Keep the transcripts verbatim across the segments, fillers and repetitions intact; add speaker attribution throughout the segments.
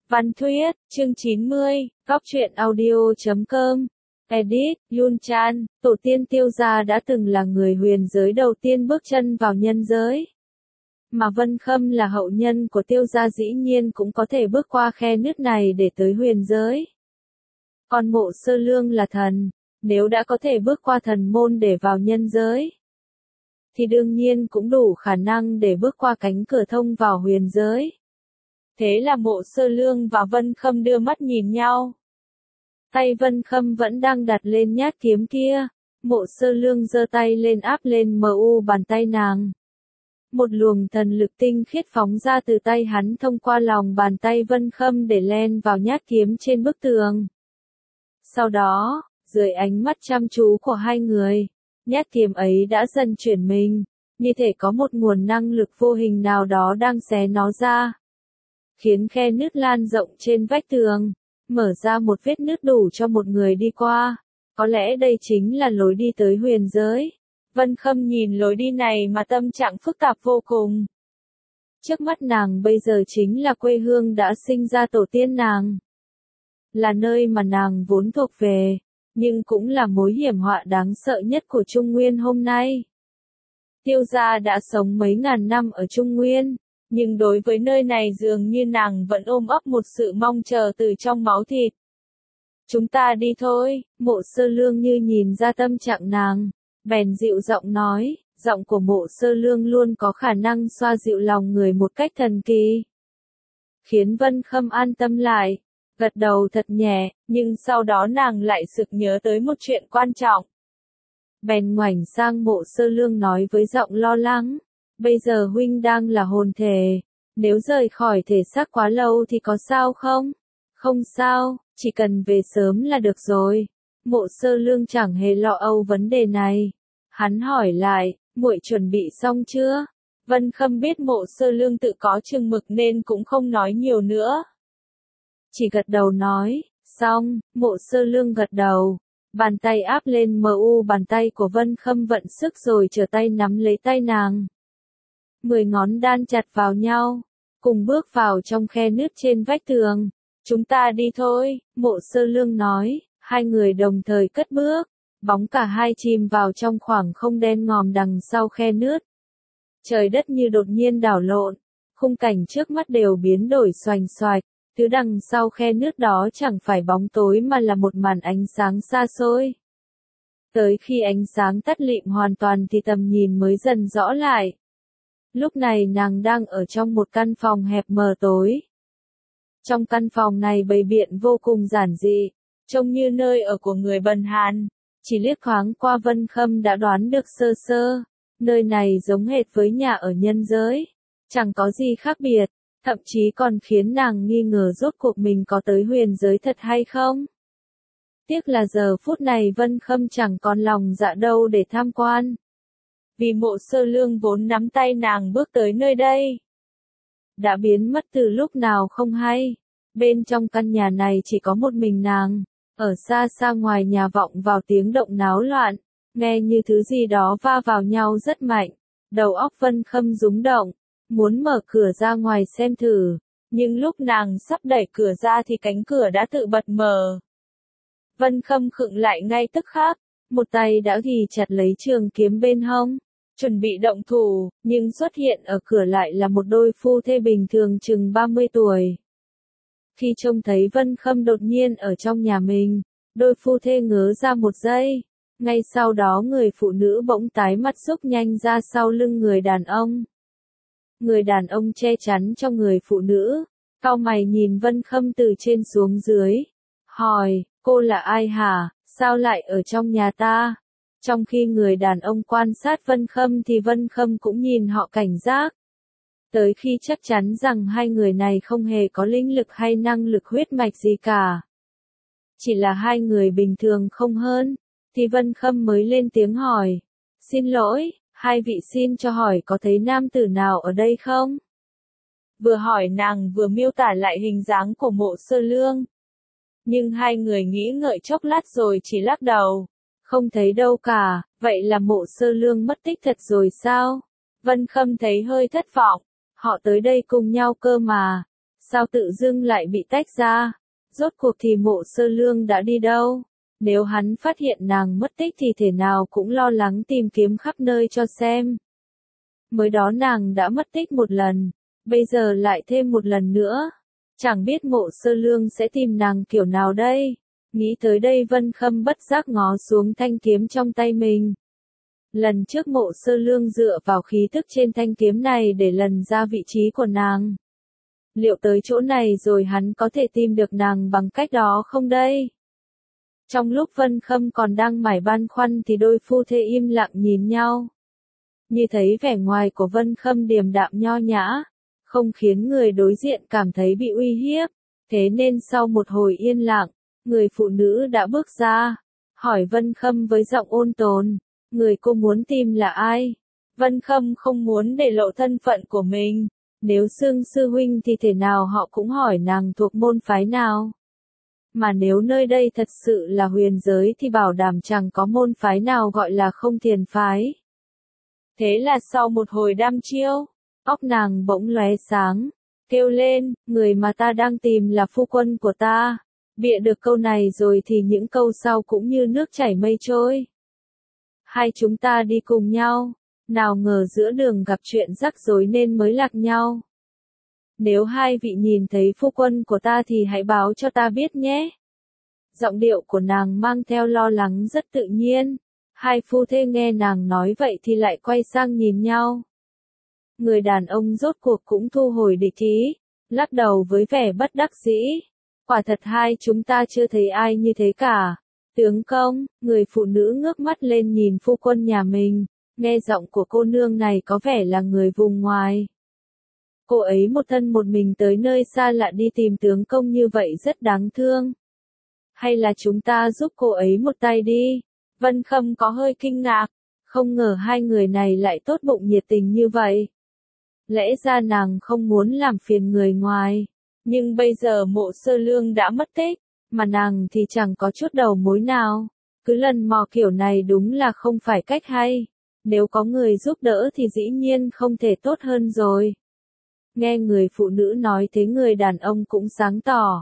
Speaker 1: Văn Thuyết, chương chín mươi, góc truyện audio chấm com. Edit, Yun Chan, tổ tiên Tiêu gia đã từng là người huyền giới đầu tiên bước chân vào nhân giới. Mà Vân Khâm là hậu nhân của Tiêu gia dĩ nhiên cũng có thể bước qua khe nứt này để tới huyền giới. Còn Mộ Sơ Lương là thần, nếu đã có thể bước qua thần môn để vào nhân giới, thì đương nhiên cũng đủ khả năng để bước qua cánh cửa thông vào huyền giới. Thế là Mộ Sơ Lương và Vân Khâm đưa mắt nhìn nhau. Tay Vân Khâm vẫn đang đặt lên nhát kiếm kia, Mộ Sơ Lương giơ tay lên áp lên mờ u bàn tay nàng. Một luồng thần lực tinh khiết phóng ra từ tay hắn thông qua lòng bàn tay Vân Khâm để len vào nhát kiếm trên bức tường. Sau đó, dưới ánh mắt chăm chú của hai người, nhát kiếm ấy đã dần chuyển mình, như thể có một nguồn năng lực vô hình nào đó đang xé nó ra, khiến khe nứt lan rộng trên vách tường, mở ra một vết nứt đủ cho một người đi qua. Có lẽ đây chính là lối đi tới huyền giới. Vân Khâm nhìn lối đi này mà tâm trạng phức tạp vô cùng. Trước mắt nàng bây giờ chính là quê hương đã sinh ra tổ tiên nàng, là nơi mà nàng vốn thuộc về, nhưng cũng là mối hiểm họa đáng sợ nhất của Trung Nguyên hôm nay. Tiêu gia đã sống mấy ngàn năm ở Trung Nguyên, nhưng đối với nơi này dường như nàng vẫn ôm ấp một sự mong chờ từ trong máu thịt. Chúng ta đi thôi, Mộ Sơ Lương như nhìn ra tâm trạng nàng, bèn dịu giọng nói, giọng của Mộ Sơ Lương luôn có khả năng xoa dịu lòng người một cách thần kỳ, khiến Vân Khâm an tâm lại, gật đầu thật nhẹ, nhưng sau đó nàng lại sực nhớ tới một chuyện quan trọng. Bèn ngoảnh sang Mộ Sơ Lương nói với giọng lo lắng, bây giờ huynh đang là hồn thể, nếu rời khỏi thể xác quá lâu thì có sao không? Không sao, chỉ cần về sớm là được rồi. Mộ Sơ Lương chẳng hề lo âu vấn đề này. Hắn hỏi lại, muội chuẩn bị xong chưa? Vân Khâm biết Mộ Sơ Lương tự có chừng mực nên cũng không nói nhiều nữa. Chỉ gật đầu nói, xong. Mộ Sơ Lương gật đầu. Bàn tay áp lên mờ u bàn tay của Vân Khâm vận sức rồi trở tay nắm lấy tay nàng. Mười ngón đan chặt vào nhau, cùng bước vào trong khe nứt trên vách tường. Chúng ta đi thôi, Mộ Sơ Lương nói, hai người đồng thời cất bước, bóng cả hai chìm vào trong khoảng không đen ngòm đằng sau khe nứt. Trời đất như đột nhiên đảo lộn, khung cảnh trước mắt đều biến đổi xoành xoạch, thứ đằng sau khe nứt đó chẳng phải bóng tối mà là một màn ánh sáng xa xôi. Tới khi ánh sáng tắt lịm hoàn toàn thì tầm nhìn mới dần rõ lại. Lúc này nàng đang ở trong một căn phòng hẹp mờ tối. Trong căn phòng này bày biện vô cùng giản dị, trông như nơi ở của người bần hàn. Chỉ liếc thoáng qua Vân Khâm đã đoán được sơ sơ, nơi này giống hệt với nhà ở nhân giới, chẳng có gì khác biệt, thậm chí còn khiến nàng nghi ngờ rốt cuộc mình có tới huyền giới thật hay không. Tiếc là giờ phút này Vân Khâm chẳng còn lòng dạ đâu để tham quan. Vì Mộ Sơ Lương vốn nắm tay nàng bước tới nơi đây, đã biến mất từ lúc nào không hay. Bên trong căn nhà này chỉ có một mình nàng, ở xa xa ngoài nhà vọng vào tiếng động náo loạn, nghe như thứ gì đó va vào nhau rất mạnh. Đầu óc Vân Khâm rúng động, muốn mở cửa ra ngoài xem thử, nhưng lúc nàng sắp đẩy cửa ra thì cánh cửa đã tự bật mở. Vân Khâm khựng lại ngay tức khắc, một tay đã ghì chặt lấy trường kiếm bên hông, chuẩn bị động thủ, nhưng xuất hiện ở cửa lại là một đôi phu thê bình thường chừng ba mươi tuổi. Khi trông thấy Vân Khâm đột nhiên ở trong nhà mình, đôi phu thê ngớ ra một giây, ngay sau đó người phụ nữ bỗng tái mặt rúc nhanh ra sau lưng người đàn ông. Người đàn ông che chắn cho người phụ nữ, cau mày nhìn Vân Khâm từ trên xuống dưới, hỏi, cô là ai hả, sao lại ở trong nhà ta? Trong khi người đàn ông quan sát Vân Khâm thì Vân Khâm cũng nhìn họ cảnh giác. Tới khi chắc chắn rằng hai người này không hề có linh lực hay năng lực huyết mạch gì cả, chỉ là hai người bình thường không hơn, thì Vân Khâm mới lên tiếng hỏi, xin lỗi, hai vị xin cho hỏi có thấy nam tử nào ở đây không? Vừa hỏi nàng vừa miêu tả lại hình dáng của Mộ Sơ Lương. Nhưng hai người nghĩ ngợi chốc lát rồi chỉ lắc đầu, không thấy đâu cả. Vậy là Mộ Sơ Lương mất tích thật rồi sao? Vân Khâm thấy hơi thất vọng, họ tới đây cùng nhau cơ mà, Sao tự dưng lại bị tách ra? Rốt cuộc thì Mộ Sơ Lương đã đi đâu? Nếu hắn phát hiện nàng mất tích thì thể nào cũng lo lắng tìm kiếm khắp nơi cho xem. Mới đó nàng đã mất tích một lần, bây giờ lại thêm một lần nữa. Chẳng biết Mộ Sơ Lương sẽ tìm nàng kiểu nào đây? Nghĩ tới đây Vân Khâm bất giác ngó xuống thanh kiếm trong tay mình. Lần trước Mộ Sơ Lương dựa vào khí thức trên thanh kiếm này để lần ra vị trí của nàng. Liệu tới chỗ này rồi hắn có thể tìm được nàng bằng cách đó không đây? Trong lúc Vân Khâm còn đang mải băn khoăn thì đôi phu thê im lặng nhìn nhau. Như thấy vẻ ngoài của Vân Khâm điềm đạm nho nhã, không khiến người đối diện cảm thấy bị uy hiếp. Thế nên sau một hồi yên lặng, người phụ nữ đã bước ra, hỏi Vân Khâm với giọng ôn tồn, người cô muốn tìm là ai? Vân Khâm không muốn để lộ thân phận của mình, nếu xưng sư huynh thì thể nào họ cũng hỏi nàng thuộc môn phái nào. Mà nếu nơi đây thật sự là huyền giới thì bảo đảm chẳng có môn phái nào gọi là không thiền phái. Thế là sau một hồi đăm chiêu, óc nàng bỗng lóe sáng, kêu lên, người mà ta đang tìm là phu quân của ta. Bịa được câu này rồi thì những câu sau cũng như nước chảy mây trôi. Hai chúng ta đi cùng nhau, nào ngờ giữa đường gặp chuyện rắc rối nên mới lạc nhau. Nếu hai vị nhìn thấy phu quân của ta thì hãy báo cho ta biết nhé. Giọng điệu của nàng mang theo lo lắng rất tự nhiên. Hai phu thê nghe nàng nói vậy thì lại quay sang nhìn nhau. Người đàn ông rốt cuộc cũng thu hồi địch ý, lắc đầu với vẻ bất đắc dĩ. Quả thật hai chúng ta chưa thấy ai như thế cả. Tướng công, người phụ nữ ngước mắt lên nhìn phu quân nhà mình, nghe giọng của cô nương này có vẻ là người vùng ngoài. Cô ấy một thân một mình tới nơi xa lạ đi tìm tướng công như vậy rất đáng thương. Hay là chúng ta giúp cô ấy một tay đi? Vân Khâm có hơi kinh ngạc, không ngờ hai người này lại tốt bụng nhiệt tình như vậy. Lẽ ra nàng không muốn làm phiền người ngoài, nhưng bây giờ Mộ Sơ Lương đã mất tích, mà nàng thì chẳng có chút đầu mối nào. Cứ lần mò kiểu này đúng là không phải cách hay. Nếu có người giúp đỡ thì dĩ nhiên không thể tốt hơn rồi. Nghe người phụ nữ nói thế người đàn ông cũng sáng tỏ.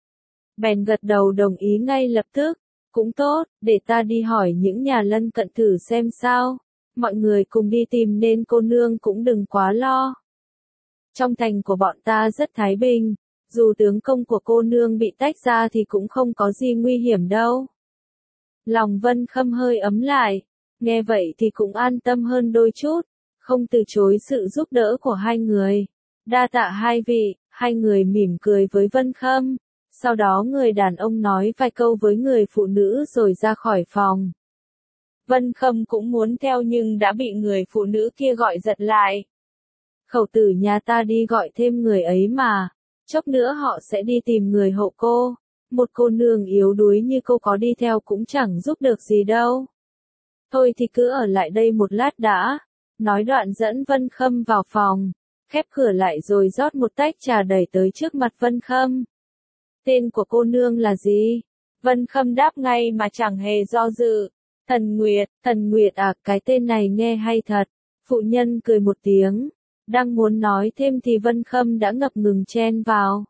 Speaker 1: Bèn gật đầu đồng ý ngay lập tức. Cũng tốt, để ta đi hỏi những nhà lân cận thử xem sao. Mọi người cùng đi tìm nên cô nương cũng đừng quá lo. Trong thành của bọn ta rất thái bình, dù tướng công của cô nương bị tách ra thì cũng không có gì nguy hiểm đâu. Lòng Vân Khâm hơi ấm lại, nghe vậy thì cũng an tâm hơn đôi chút, không từ chối sự giúp đỡ của hai người. Đa tạ hai vị, hai người mỉm cười với Vân Khâm. Sau đó người đàn ông nói vài câu với người phụ nữ rồi ra khỏi phòng. Vân Khâm cũng muốn theo nhưng đã bị người phụ nữ kia gọi giật lại. Khẩu tử nhà ta đi gọi thêm người ấy mà, chốc nữa họ sẽ đi tìm người hộ cô. Một cô nương yếu đuối như cô có đi theo cũng chẳng giúp được gì đâu. Thôi thì cứ ở lại đây một lát đã. Nói đoạn dẫn Vân Khâm vào phòng, khép cửa lại rồi rót một tách trà đẩy tới trước mặt Vân Khâm. Tên của cô nương là gì? Vân Khâm đáp ngay mà chẳng hề do dự. Thần Nguyệt, Thần Nguyệt à, cái tên này nghe hay thật. Phụ nhân cười một tiếng. Đang muốn nói thêm thì Vân Khâm đã ngập ngừng chen vào.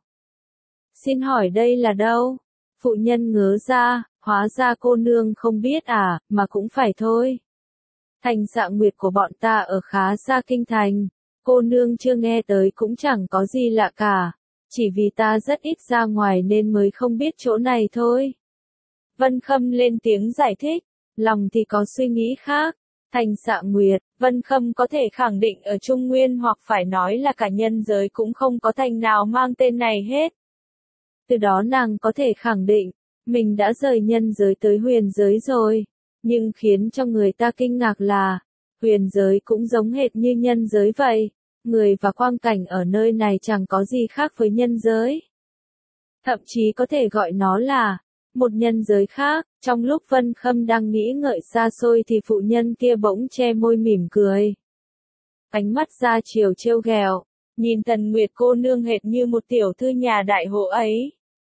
Speaker 1: Xin hỏi đây là đâu? Phụ nhân ngớ ra, hóa ra cô nương không biết à, mà cũng phải thôi. Thành Dạ Nguyệt của bọn ta ở khá xa kinh thành. Cô nương chưa nghe tới cũng chẳng có gì lạ cả. Chỉ vì ta rất ít ra ngoài nên mới không biết chỗ này thôi. Vân Khâm lên tiếng giải thích, lòng thì có suy nghĩ khác. Thành Dạ Nguyệt, Vân Khâm có thể khẳng định ở Trung Nguyên hoặc phải nói là cả nhân giới cũng không có thành nào mang tên này hết. Từ đó nàng có thể khẳng định, mình đã rời nhân giới tới huyền giới rồi. Nhưng khiến cho người ta kinh ngạc là, huyền giới cũng giống hệt như nhân giới vậy. Người và quang cảnh ở nơi này chẳng có gì khác với nhân giới. Thậm chí có thể gọi nó là một nhân giới khác. Trong lúc Vân Khâm đang nghĩ ngợi xa xôi thì phụ nhân kia bỗng che môi mỉm cười. Ánh mắt ra chiều trêu ghẹo, nhìn Thần Nguyệt cô nương hệt như một tiểu thư nhà đại hộ ấy.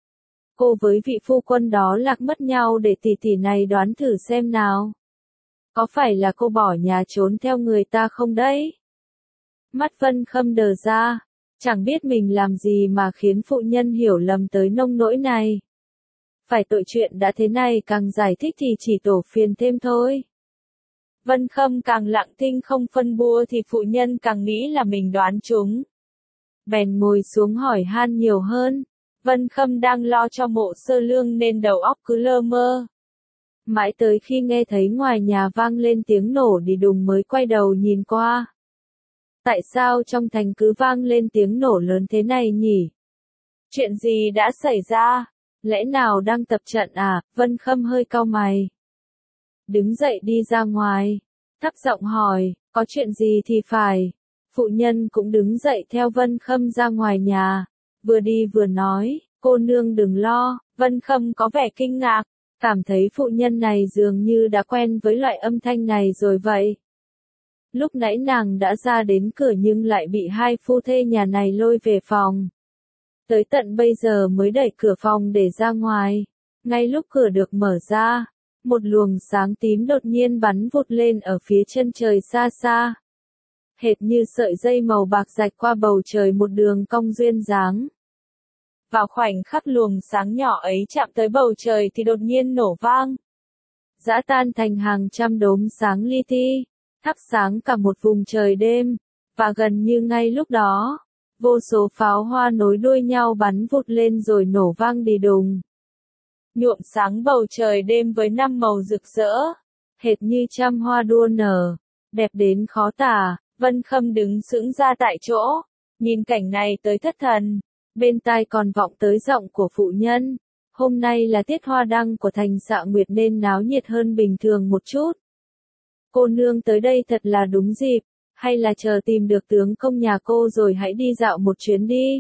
Speaker 1: Cô với vị phu quân đó lạc mất nhau để tỷ tỷ này đoán thử xem nào. Có phải là cô bỏ nhà trốn theo người ta không đấy? Mắt Vân Khâm đờ ra, Chẳng biết mình làm gì mà khiến phụ nhân hiểu lầm tới nông nỗi này. Phải tội chuyện đã thế này càng giải thích thì chỉ tổ phiền thêm thôi. Vân Khâm càng lặng thinh không phân bua thì phụ nhân càng nghĩ là mình đoán trúng. Bèn ngồi xuống hỏi han nhiều hơn. Vân Khâm đang lo cho Mộ Sơ Lương nên đầu óc cứ lơ mơ. Mãi tới khi nghe thấy ngoài nhà vang lên tiếng nổ đi đùng mới quay đầu nhìn qua. Tại sao trong thành cứ vang lên tiếng nổ lớn thế này nhỉ? Chuyện gì đã xảy ra? Lẽ nào đang tập trận à? Vân Khâm hơi cau mày. Đứng dậy đi ra ngoài. Thấp giọng hỏi, có chuyện gì thì phải. Phụ nhân cũng đứng dậy theo Vân Khâm ra ngoài nhà. Vừa đi vừa nói, cô nương đừng lo. Vân Khâm có vẻ kinh ngạc. Cảm thấy phụ nhân này dường như đã quen với loại âm thanh này rồi vậy. Lúc nãy nàng đã ra đến cửa nhưng lại bị hai phu thê nhà này lôi về phòng. Tới tận bây giờ mới đẩy cửa phòng để ra ngoài. Ngay lúc cửa được mở ra, một luồng sáng tím đột nhiên bắn vụt lên ở phía chân trời xa xa. Hệt như sợi dây màu bạc rạch qua bầu trời một đường cong duyên dáng. Vào khoảnh khắc luồng sáng nhỏ ấy chạm tới bầu trời thì đột nhiên nổ vang. Giã tan thành hàng trăm đốm sáng li ti, thắp sáng cả một vùng trời đêm, và gần như ngay lúc đó, vô số pháo hoa nối đuôi nhau bắn vụt lên rồi nổ vang đi đùng. Nhuộm sáng bầu trời đêm với năm màu rực rỡ, hệt như trăm hoa đua nở, đẹp đến khó tả. Vân Khâm đứng sững ra tại chỗ, nhìn cảnh này tới thất thần. Bên tai còn vọng tới giọng của phụ nhân. Hôm nay là tiết hoa đăng của thành Xạ Nguyệt nên náo nhiệt hơn bình thường một chút. Cô nương tới đây thật là đúng dịp, hay là chờ tìm được tướng công nhà cô rồi hãy đi dạo một chuyến đi.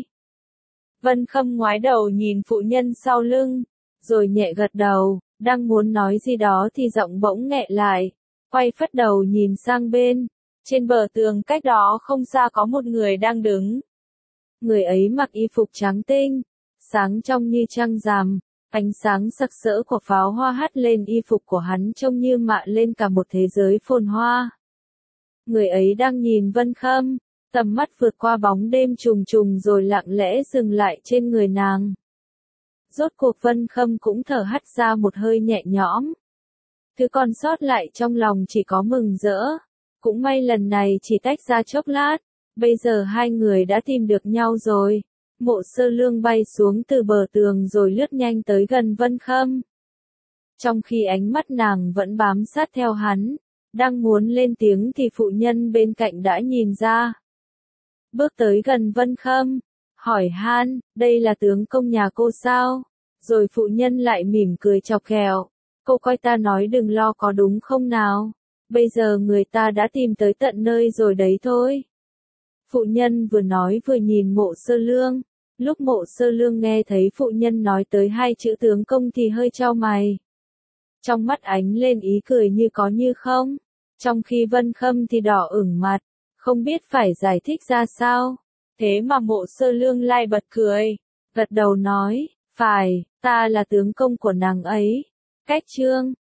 Speaker 1: Vân Khâm ngoái đầu nhìn phụ nhân sau lưng, rồi nhẹ gật đầu, đang muốn nói gì đó thì giọng bỗng nghẹn lại, quay phất đầu nhìn sang bên. Trên bờ tường cách đó không xa có một người đang đứng. Người ấy mặc y phục trắng tinh, sáng trong như trăng rằm, ánh sáng sặc sỡ của pháo hoa hắt lên y phục của hắn trông như mạ lên cả một thế giới phồn hoa. Người ấy đang nhìn Vân Khâm, tầm mắt vượt qua bóng đêm trùng trùng rồi lặng lẽ dừng lại trên người nàng. Rốt cuộc Vân Khâm cũng thở hắt ra một hơi nhẹ nhõm. Thứ còn sót lại trong lòng chỉ có mừng rỡ. Cũng may lần này chỉ tách ra chốc lát. Bây giờ hai người đã tìm được nhau rồi. Mộ Sơ Lương bay xuống từ bờ tường rồi lướt nhanh tới gần Vân Khâm. Trong khi ánh mắt nàng vẫn bám sát theo hắn, đang muốn lên tiếng thì phụ nhân bên cạnh đã nhìn ra. Bước tới gần Vân Khâm, hỏi han, đây là tướng công nhà cô sao? Rồi phụ nhân lại mỉm cười chọc ghẹo, cô coi ta nói đừng lo có đúng không nào? Bây giờ người ta đã tìm tới tận nơi rồi đấy thôi. Phụ nhân vừa nói vừa nhìn Mộ Sơ Lương. Lúc Mộ Sơ Lương nghe thấy phụ nhân nói tới hai chữ tướng công thì hơi chau mày. Trong mắt ánh lên ý cười như có như không. Trong khi Vân Khâm thì đỏ ửng mặt, không biết phải giải thích ra sao. Thế mà Mộ Sơ Lương lại bật cười, gật đầu nói, phải, ta là tướng công của nàng ấy. Cách chương